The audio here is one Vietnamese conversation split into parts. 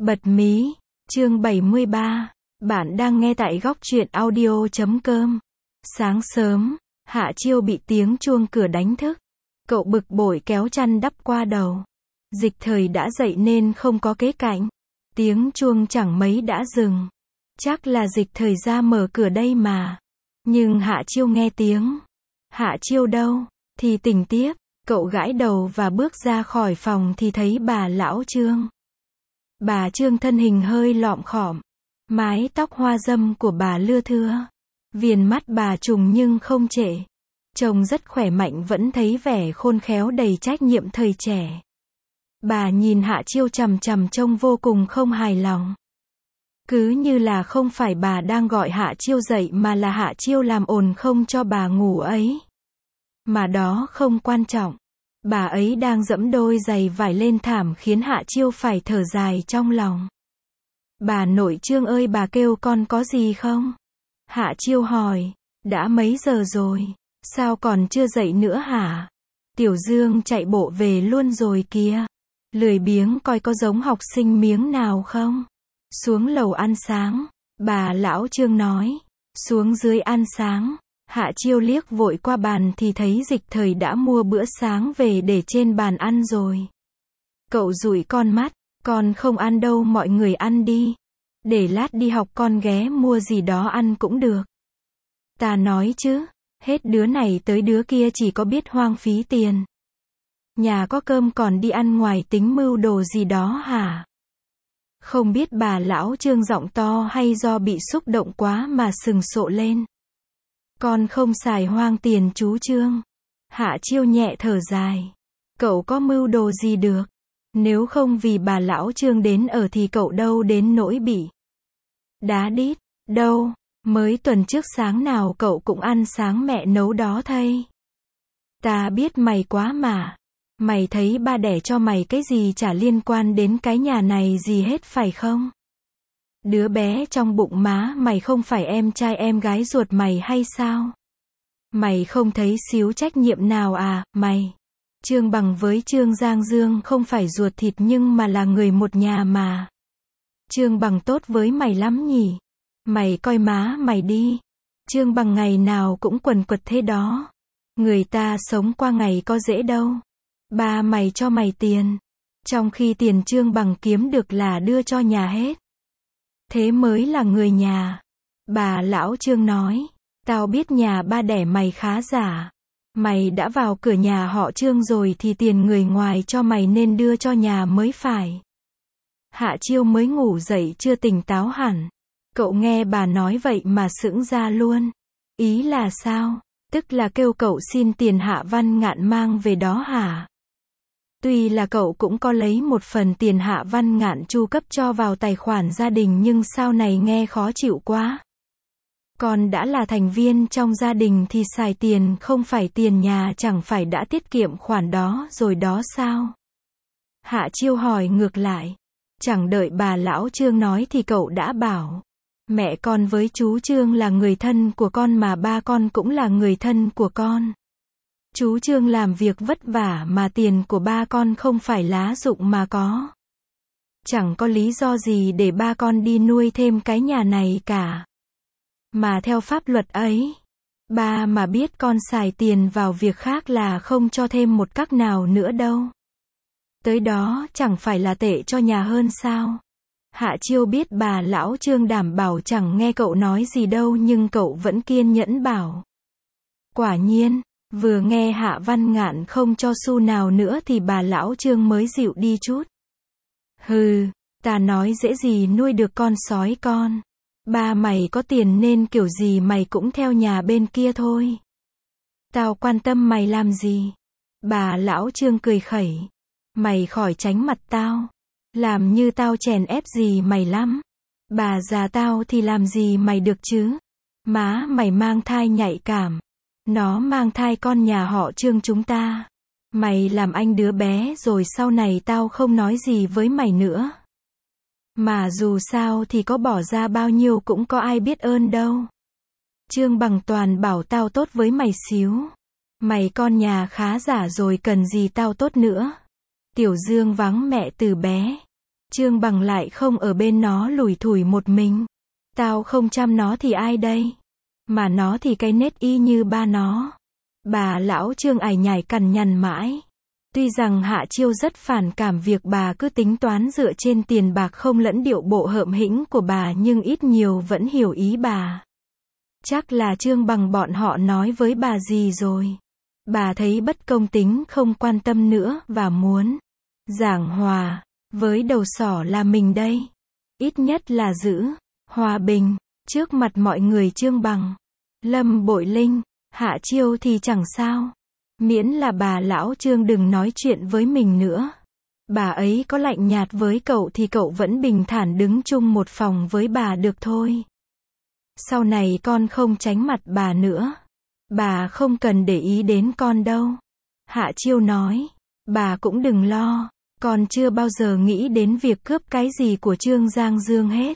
Bật mí, chương 73, bạn đang nghe tại góc truyện audio.com. Sáng sớm, Hạ Chiêu bị tiếng chuông cửa đánh thức. Cậu bực bội kéo chăn đắp qua đầu. Dịch Thời đã dậy nên không có kế cạnh. Tiếng chuông chẳng mấy đã dừng. Chắc là Dịch Thời ra mở cửa đây mà. Nhưng Hạ Chiêu nghe tiếng. Hạ Chiêu đâu? Thì tỉnh tiếp. Cậu gãi đầu và bước ra khỏi phòng thì thấy bà lão Trương. Bà Trương thân hình hơi lọm khọm. Mái tóc hoa râm của bà lưa thưa. Viền mắt bà trùng nhưng không trệ. Trông rất khỏe mạnh, vẫn thấy vẻ khôn khéo đầy trách nhiệm thời trẻ. Bà nhìn Hạ Chiêu chằm chằm trông vô cùng không hài lòng. Cứ như là không phải bà đang gọi Hạ Chiêu dậy mà là Hạ Chiêu làm ồn không cho bà ngủ ấy. Mà đó không quan trọng. Bà ấy đang dẫm đôi giày vải lên thảm khiến Hạ Chiêu phải thở dài trong lòng. Bà nội Trương ơi, bà kêu con có gì không? Hạ Chiêu hỏi. Đã mấy giờ rồi? Sao còn chưa dậy nữa hả? Tiểu Dương chạy bộ về luôn rồi kìa. Lười biếng coi có giống học sinh miếng nào không? Xuống lầu ăn sáng. Bà lão Trương nói. Xuống dưới ăn sáng. Hạ Chiêu liếc vội qua bàn thì thấy Dịch Thời đã mua bữa sáng về để trên bàn ăn rồi. Cậu dụi con mắt. Con không ăn đâu, mọi người ăn đi. Để lát đi học con ghé mua gì đó ăn cũng được. Ta nói chứ, hết đứa này tới đứa kia chỉ có biết hoang phí tiền. Nhà có cơm còn đi ăn ngoài tính mưu đồ gì đó hả? Không biết bà lão Trương giọng to hay do bị xúc động quá mà sừng sộ lên. Con không xài hoang tiền chú Trương. Hạ Chiêu nhẹ thở dài. Cậu có mưu đồ gì được? Nếu không vì bà lão Trương đến ở thì cậu đâu đến nỗi bị đá đít. Đâu, mới tuần trước sáng nào cậu cũng ăn sáng mẹ nấu đó thay. Ta biết mày quá mà. Mày thấy ba đẻ cho mày cái gì chả liên quan đến cái nhà này gì hết phải không? Đứa bé trong bụng má mày không phải em trai em gái ruột mày hay sao? Mày không thấy xíu trách nhiệm nào à, mày? Trương Bằng với Trương Giang Dương không phải ruột thịt nhưng mà là người một nhà mà. Trương Bằng tốt với mày lắm nhỉ? Mày coi má mày đi. Trương Bằng ngày nào cũng quần quật thế đó. Người ta sống qua ngày có dễ đâu. Ba mày cho mày tiền. Trong khi tiền Trương Bằng kiếm được là đưa cho nhà hết. Thế mới là người nhà. Bà lão Trương nói. Tao biết nhà ba đẻ mày khá giả. Mày đã vào cửa nhà họ Trương rồi thì tiền người ngoài cho mày nên đưa cho nhà mới phải. Hạ Chiêu mới ngủ dậy chưa tỉnh táo hẳn. Cậu nghe bà nói vậy mà sững ra luôn. Ý là sao? Tức là kêu cậu xin tiền Hạ Văn Ngạn mang về đó hả? Tuy là cậu cũng có lấy một phần tiền Hạ Văn Ngạn chu cấp cho vào tài khoản gia đình nhưng sao này nghe khó chịu quá. Con đã là thành viên trong gia đình thì xài tiền không phải tiền nhà chẳng phải đã tiết kiệm khoản đó rồi đó sao? Hạ Chiêu hỏi ngược lại. Chẳng đợi bà lão Trương nói thì cậu đã bảo. Mẹ con với chú Trương là người thân của con mà ba con cũng là người thân của con. Chú Trương làm việc vất vả mà tiền của ba con không phải lá dụng mà có. Chẳng có lý do gì để ba con đi nuôi thêm cái nhà này cả. Mà theo pháp luật ấy, ba mà biết con xài tiền vào việc khác là không cho thêm một cắc nào nữa đâu. Tới đó chẳng phải là tệ cho nhà hơn sao? Hạ Chiêu biết bà lão Trương đảm bảo chẳng nghe cậu nói gì đâu nhưng cậu vẫn kiên nhẫn bảo. Quả nhiên, vừa nghe Hạ Văn Ngạn không cho xu nào nữa thì bà lão Trương mới dịu đi chút. Hừ, ta nói dễ gì nuôi được con sói con. Ba mày có tiền nên kiểu gì mày cũng theo nhà bên kia thôi. Tao quan tâm mày làm gì? Bà lão Trương cười khẩy. Mày khỏi tránh mặt tao. Làm như tao chèn ép gì mày lắm. Bà già tao thì làm gì mày được chứ? Má mày mang thai nhạy cảm. Nó mang thai con nhà họ Trương chúng ta. Mày làm anh đứa bé rồi sau này tao không nói gì với mày nữa. Mà dù sao thì có bỏ ra bao nhiêu cũng có ai biết ơn đâu. Trương Bằng toàn bảo tao tốt với mày xíu. Mày con nhà khá giả rồi cần gì tao tốt nữa. Tiểu Dương vắng mẹ từ bé. Trương Bằng lại không ở bên nó lủi thủi một mình. Tao không chăm nó thì ai đây? Mà nó thì cái nết y như ba nó. Bà lão Trương ải nhải cằn nhằn mãi. Tuy rằng Hạ Chiêu rất phản cảm việc bà cứ tính toán dựa trên tiền bạc không lẫn điệu bộ hợm hĩnh của bà, nhưng ít nhiều vẫn hiểu ý bà. Chắc là Trương Bằng bọn họ nói với bà gì rồi. Bà thấy bất công tính không quan tâm nữa và muốn giảng hòa với đầu sỏ là mình đây. Ít nhất là giữ hòa bình trước mặt mọi người. Trương Bằng, Lâm Bội Linh, Hạ Chiêu thì chẳng sao. Miễn là bà lão Trương đừng nói chuyện với mình nữa. Bà ấy có lạnh nhạt với cậu thì cậu vẫn bình thản đứng chung một phòng với bà được thôi. Sau này con không tránh mặt bà nữa. Bà không cần để ý đến con đâu. Hạ Chiêu nói. Bà cũng đừng lo. Con chưa bao giờ nghĩ đến việc cướp cái gì của Trương Giang Dương hết.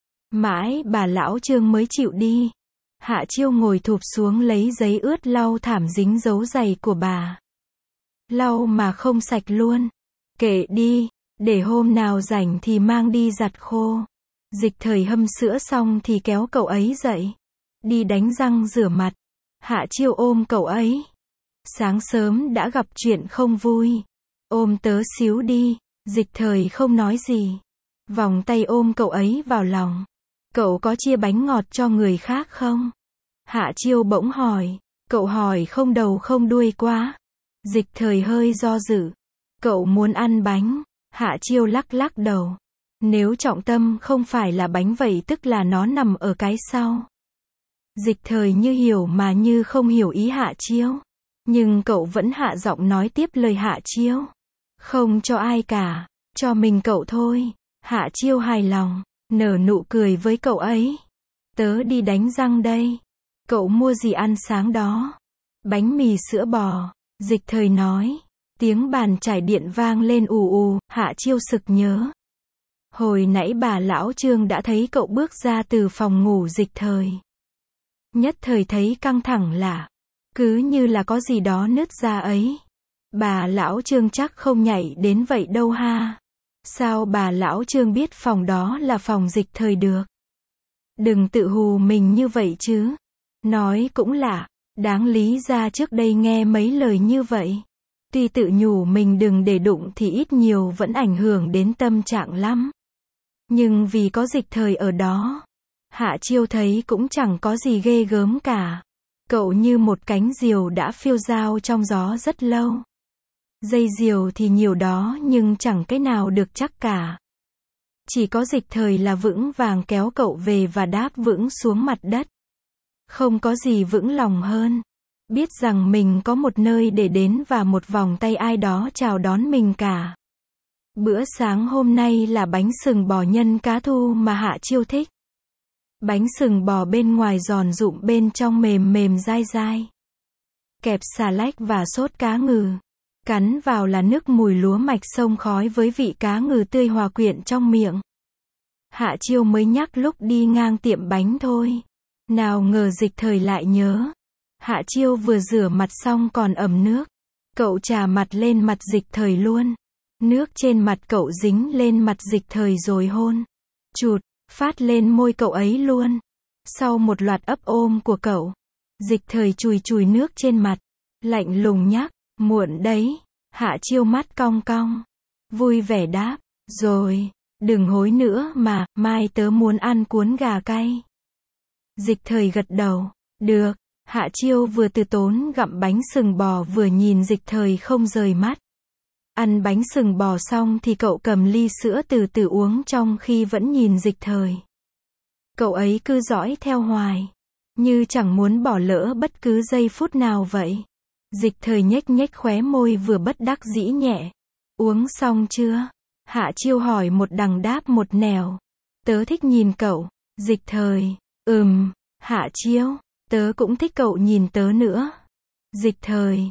Mãi bà lão Trương mới chịu đi. Hạ Chiêu ngồi thụp xuống lấy giấy ướt lau thảm dính dấu giày của bà. Lau mà không sạch luôn. Kệ đi, để hôm nào rảnh thì mang đi giặt khô. Dịch Thời hâm sữa xong thì kéo cậu ấy dậy. Đi đánh răng rửa mặt. Hạ Chiêu ôm cậu ấy. Sáng sớm đã gặp chuyện không vui. Ôm tớ xíu đi. Dịch Thời không nói gì. Vòng tay ôm cậu ấy vào lòng. Cậu có chia bánh ngọt cho người khác không? Hạ Chiêu bỗng hỏi. Cậu hỏi không đầu không đuôi quá. Dịch Thời hơi do dự. Cậu muốn ăn bánh. Hạ Chiêu lắc lắc đầu. Nếu trọng tâm không phải là bánh vậy tức là nó nằm ở cái sau. Dịch Thời như hiểu mà như không hiểu ý Hạ Chiêu. Nhưng cậu vẫn hạ giọng nói tiếp lời Hạ Chiêu. Không cho ai cả, cho mình cậu thôi. Hạ Chiêu hài lòng, nở nụ cười với cậu ấy. Tớ đi đánh răng đây. Cậu mua gì ăn sáng đó? Bánh mì sữa bò. Dịch Thời nói. Tiếng bàn chải điện vang lên ù ù. Hạ Chiêu sực nhớ. Hồi nãy bà lão Trương đã thấy cậu bước ra từ phòng ngủ Dịch Thời. Nhất thời thấy căng thẳng lạ. Cứ như là có gì đó nứt ra ấy. Bà lão Trương chắc không nhảy đến vậy đâu ha. Sao bà lão Trương biết phòng đó là phòng Dịch Thời được? Đừng tự hù mình như vậy chứ. Nói cũng lạ. Đáng lý ra trước đây nghe mấy lời như vậy. Tuy tự nhủ mình đừng để đụng thì ít nhiều vẫn ảnh hưởng đến tâm trạng lắm. Nhưng vì có Dịch Thời ở đó. Hạ Chiêu thấy cũng chẳng có gì ghê gớm cả. Cậu như một cánh diều đã phiêu dao trong gió rất lâu. Dây diều thì nhiều đó nhưng chẳng cái nào được chắc cả. Chỉ có Dịch Thời là vững vàng kéo cậu về và đáp vững xuống mặt đất. Không có gì vững lòng hơn. Biết rằng mình có một nơi để đến và một vòng tay ai đó chào đón mình cả. Bữa sáng hôm nay là bánh sừng bò nhân cá thu mà Hạ Chiêu thích. Bánh sừng bò bên ngoài giòn rụm bên trong mềm mềm dai dai. Kẹp xà lách và sốt cá ngừ. Cắn vào là nước mùi lúa mạch xông khói với vị cá ngừ tươi hòa quyện trong miệng. Hạ Chiêu mới nhắc lúc đi ngang tiệm bánh thôi. Nào ngờ Dịch Thời lại nhớ. Hạ Chiêu vừa rửa mặt xong còn ẩm nước. Cậu chà mặt lên mặt Dịch Thời luôn. Nước trên mặt cậu dính lên mặt Dịch Thời rồi hôn. Chụt, phát lên môi cậu ấy luôn. Sau một loạt ấp ôm của cậu, Dịch Thời chùi chùi nước trên mặt. Lạnh lùng nhắc, muộn đấy. Hạ Chiêu mắt cong cong. Vui vẻ đáp, rồi, đừng hối nữa mà, mai tớ muốn ăn cuốn gà cay. Dịch Thời gật đầu, được. Hạ Chiêu vừa từ tốn gặm bánh sừng bò vừa nhìn Dịch Thời không rời mắt. Ăn bánh sừng bò xong thì cậu cầm ly sữa từ từ uống trong khi vẫn nhìn Dịch Thời. Cậu ấy cứ dõi theo hoài, như chẳng muốn bỏ lỡ bất cứ giây phút nào vậy. Dịch Thời nhếch nhếch khóe môi vừa bất đắc dĩ nhẹ. Uống xong chưa? Hạ Chiêu hỏi một đằng đáp một nẻo. Tớ thích nhìn cậu. Dịch Thời, Hạ Chiêu, tớ cũng thích cậu nhìn tớ nữa. Dịch Thời,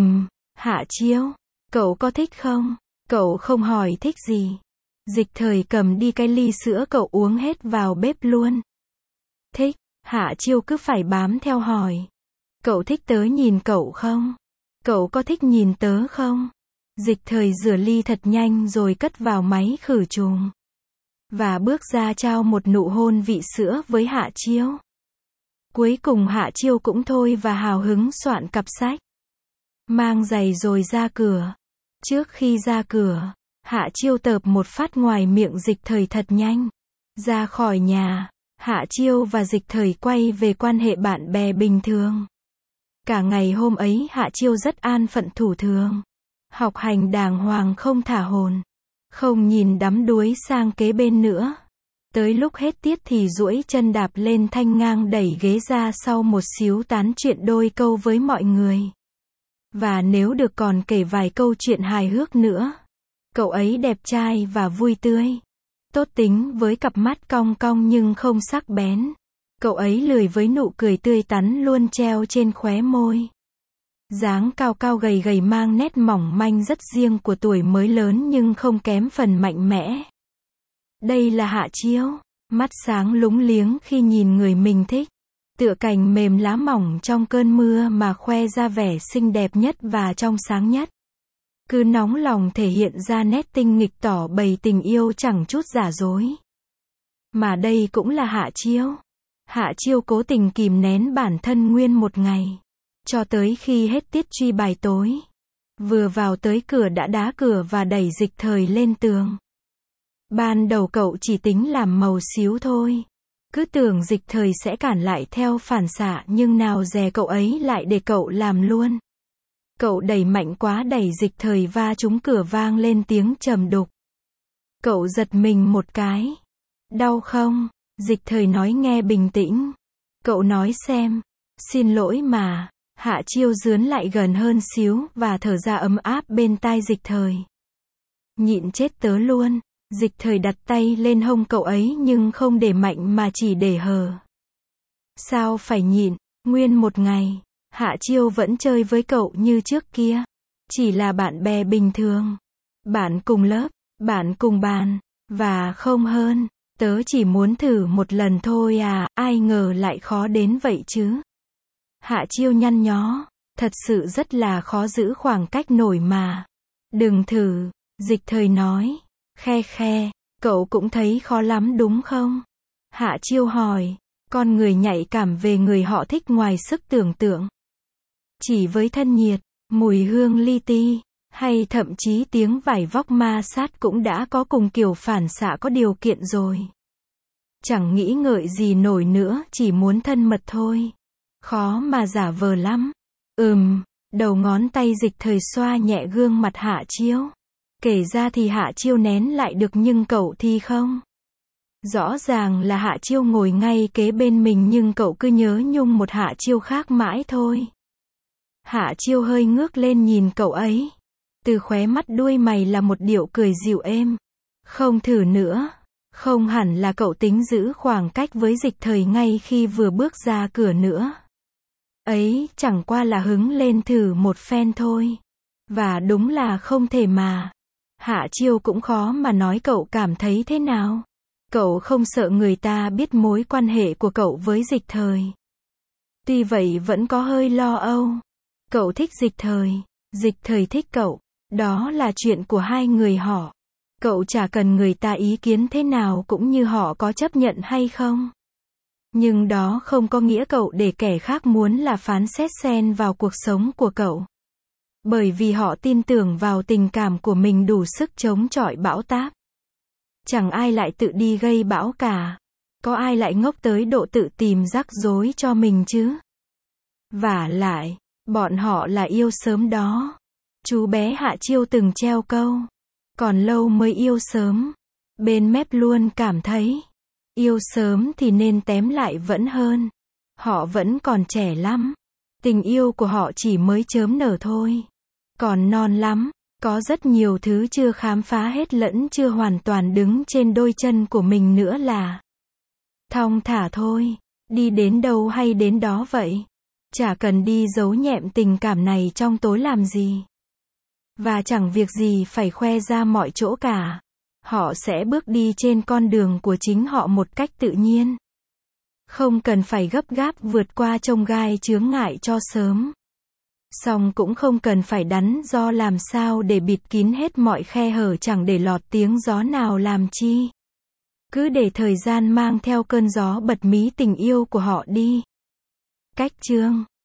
Hạ Chiêu, cậu có thích không? Cậu không hỏi thích gì. Dịch Thời cầm đi cái ly sữa cậu uống hết vào bếp luôn. Thích. Hạ Chiêu cứ phải bám theo hỏi. Cậu thích tớ nhìn cậu không? Cậu có thích nhìn tớ không? Dịch Thời rửa ly thật nhanh rồi cất vào máy khử trùng. Và bước ra trao một nụ hôn vị sữa với Hạ Chiêu. Cuối cùng Hạ Chiêu cũng thôi và hào hứng soạn cặp sách. Mang giày rồi ra cửa. Trước khi ra cửa, Hạ Chiêu tợp một phát ngoài miệng Dịch Thời thật nhanh. Ra khỏi nhà, Hạ Chiêu và Dịch Thời quay về quan hệ bạn bè bình thường. Cả ngày hôm ấy Hạ Chiêu rất an phận thủ thường. Học hành đàng hoàng không thả hồn. Không nhìn đắm đuối sang kế bên nữa. Tới lúc hết tiết thì duỗi chân đạp lên thanh ngang đẩy ghế ra sau một xíu tán chuyện đôi câu với mọi người. Và nếu được còn kể vài câu chuyện hài hước nữa. Cậu ấy đẹp trai và vui tươi. Tốt tính với cặp mắt cong cong nhưng không sắc bén. Cậu ấy lười với nụ cười tươi tắn luôn treo trên khóe môi. Dáng cao cao gầy gầy mang nét mỏng manh rất riêng của tuổi mới lớn nhưng không kém phần mạnh mẽ. Đây là Hạ Chiêu. Mắt sáng lúng liếng khi nhìn người mình thích. Tựa cành mềm lá mỏng trong cơn mưa mà khoe ra vẻ xinh đẹp nhất và trong sáng nhất. Cứ nóng lòng thể hiện ra nét tinh nghịch tỏ bày tình yêu chẳng chút giả dối. Mà đây cũng là Hạ Chiêu. Hạ Chiêu cố tình kìm nén bản thân nguyên một ngày. Cho tới khi hết tiết truy bài tối. Vừa vào tới cửa đã đá cửa và đẩy Dịch Thời lên tường. Ban đầu cậu chỉ tính làm màu xíu thôi. Cứ tưởng Dịch Thời sẽ cản lại theo phản xạ nhưng nào dè cậu ấy lại để cậu làm luôn. Cậu đẩy mạnh quá đẩy Dịch Thời va trúng cửa vang lên tiếng trầm đục. Cậu giật mình một cái. Đau không? Dịch Thời nói nghe bình tĩnh. Cậu nói xem. Xin lỗi mà. Hạ Chiêu dướn lại gần hơn xíu và thở ra ấm áp bên tai Dịch Thời. Nhịn chết tớ luôn. Dịch Thời đặt tay lên hông cậu ấy nhưng không để mạnh mà chỉ để hờ. Sao phải nhịn? Nguyên một ngày. Hạ Chiêu vẫn chơi với cậu như trước kia. Chỉ là bạn bè bình thường. Bạn cùng lớp, bạn cùng bàn. Và không hơn. Tớ chỉ muốn thử một lần thôi à, ai ngờ lại khó đến vậy chứ. Hạ Chiêu nhăn nhó. Thật sự rất là khó giữ khoảng cách nổi mà. Đừng thử. Dịch Thời nói. Khe khe. Cậu cũng thấy khó lắm đúng không? Hạ Chiêu hỏi. Con người nhạy cảm về người họ thích ngoài sức tưởng tượng. Chỉ với thân nhiệt, mùi hương li ti, hay thậm chí tiếng vải vóc ma sát cũng đã có cùng kiểu phản xạ có điều kiện rồi. Chẳng nghĩ ngợi gì nổi nữa, chỉ muốn thân mật thôi. Khó mà giả vờ lắm. Đầu ngón tay Dịch Thời xoa nhẹ gương mặt Hạ Chiêu. Kể ra thì Hạ Chiêu nén lại được nhưng cậu thì không. Rõ ràng là Hạ Chiêu ngồi ngay kế bên mình nhưng cậu cứ nhớ nhung một Hạ Chiêu khác mãi thôi. Hạ Chiêu hơi ngước lên nhìn cậu ấy. Từ khóe mắt đuôi mày là một điệu cười dịu êm. Không thử nữa. Không hẳn là cậu tính giữ khoảng cách với Dịch Thời ngay khi vừa bước ra cửa nữa. Ấy chẳng qua là hứng lên thử một phen thôi. Và đúng là không thể mà. Hạ Chiêu cũng khó mà nói cậu cảm thấy thế nào. Cậu không sợ người ta biết mối quan hệ của cậu với Dịch Thời. Tuy vậy vẫn có hơi lo âu. Cậu thích Dịch Thời thích cậu. Đó là chuyện của hai người họ. Cậu chả cần người ta ý kiến thế nào cũng như họ có chấp nhận hay không. Nhưng đó không có nghĩa cậu để kẻ khác muốn là phán xét xen vào cuộc sống của cậu. Bởi vì họ tin tưởng vào tình cảm của mình đủ sức chống chọi bão táp. Chẳng ai lại tự đi gây bão cả. Có ai lại ngốc tới độ tự tìm rắc rối cho mình chứ? Vả lại, bọn họ là yêu sớm đó. Chú bé Hạ Chiêu từng treo câu. Còn lâu mới yêu sớm. Bên mép luôn cảm thấy. Yêu sớm thì nên tém lại vẫn hơn. Họ vẫn còn trẻ lắm. Tình yêu của họ chỉ mới chớm nở thôi. Còn non lắm. Có rất nhiều thứ chưa khám phá hết lẫn chưa hoàn toàn đứng trên đôi chân của mình nữa là. Thong thả thôi. Đi đến đâu hay đến đó vậy. Chả cần đi giấu nhẹm tình cảm này trong tối làm gì. Và chẳng việc gì phải khoe ra mọi chỗ cả. Họ sẽ bước đi trên con đường của chính họ một cách tự nhiên. Không cần phải gấp gáp vượt qua chông gai chướng ngại cho sớm. Song cũng không cần phải đắn do làm sao để bịt kín hết mọi khe hở chẳng để lọt tiếng gió nào làm chi. Cứ để thời gian mang theo cơn gió bật mí tình yêu của họ đi. Cách chương